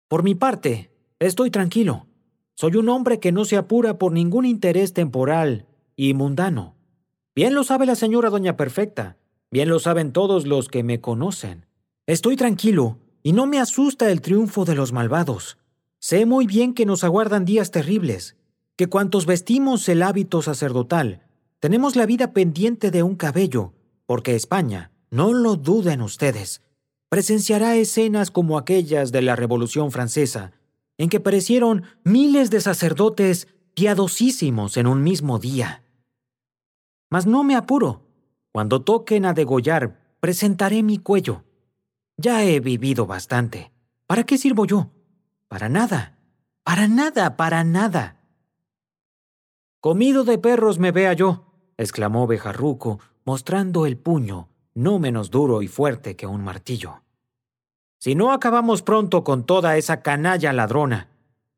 Por mi parte, estoy tranquilo. Soy un hombre que no se apura por ningún interés temporal y mundano. Bien lo sabe la señora Doña Perfecta. Bien lo saben todos los que me conocen. Estoy tranquilo y no me asusta el triunfo de los malvados. Sé muy bien que nos aguardan días terribles, que cuantos vestimos el hábito sacerdotal, tenemos la vida pendiente de un cabello, porque España, no lo duden ustedes, presenciará escenas como aquellas de la Revolución Francesa, en que perecieron miles de sacerdotes piadosísimos en un mismo día. Mas no me apuro. Cuando toquen a degollar, presentaré mi cuello. Ya he vivido bastante. ¿Para qué sirvo yo? Para nada. Para nada, para nada. Comido de perros me vea yo, exclamó Bejarruco, mostrando el puño, no menos duro y fuerte que un martillo. Si no acabamos pronto con toda esa canalla ladrona.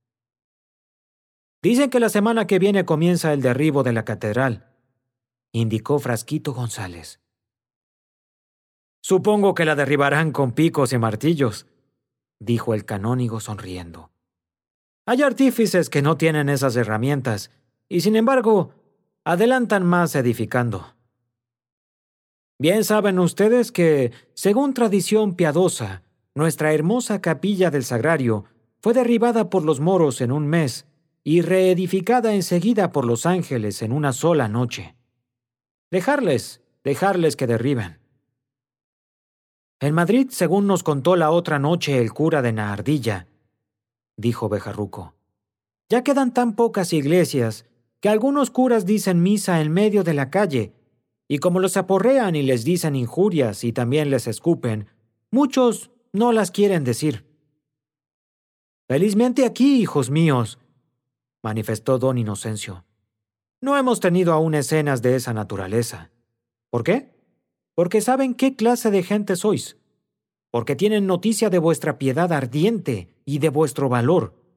Dicen que la semana que viene comienza el derribo de la catedral, indicó Frasquito González. Supongo que la derribarán con picos y martillos, dijo el canónigo sonriendo. Hay artífices que no tienen esas herramientas, y sin embargo, adelantan más edificando. Bien saben ustedes que, según tradición piadosa, nuestra hermosa capilla del Sagrario fue derribada por los moros en un mes y reedificada enseguida por los ángeles en una sola noche. Dejarles que derriben. En Madrid, según nos contó la otra noche el cura de Nahardilla, dijo Bejarruco, ya quedan tan pocas iglesias que algunos curas dicen misa en medio de la calle, y como los aporrean y les dicen injurias y también les escupen, muchos no las quieren decir. Felizmente aquí, hijos míos, manifestó don Inocencio, no hemos tenido aún escenas de esa naturaleza. ¿Por qué? Porque saben qué clase de gente sois, porque tienen noticia de vuestra piedad ardiente y de vuestro valor,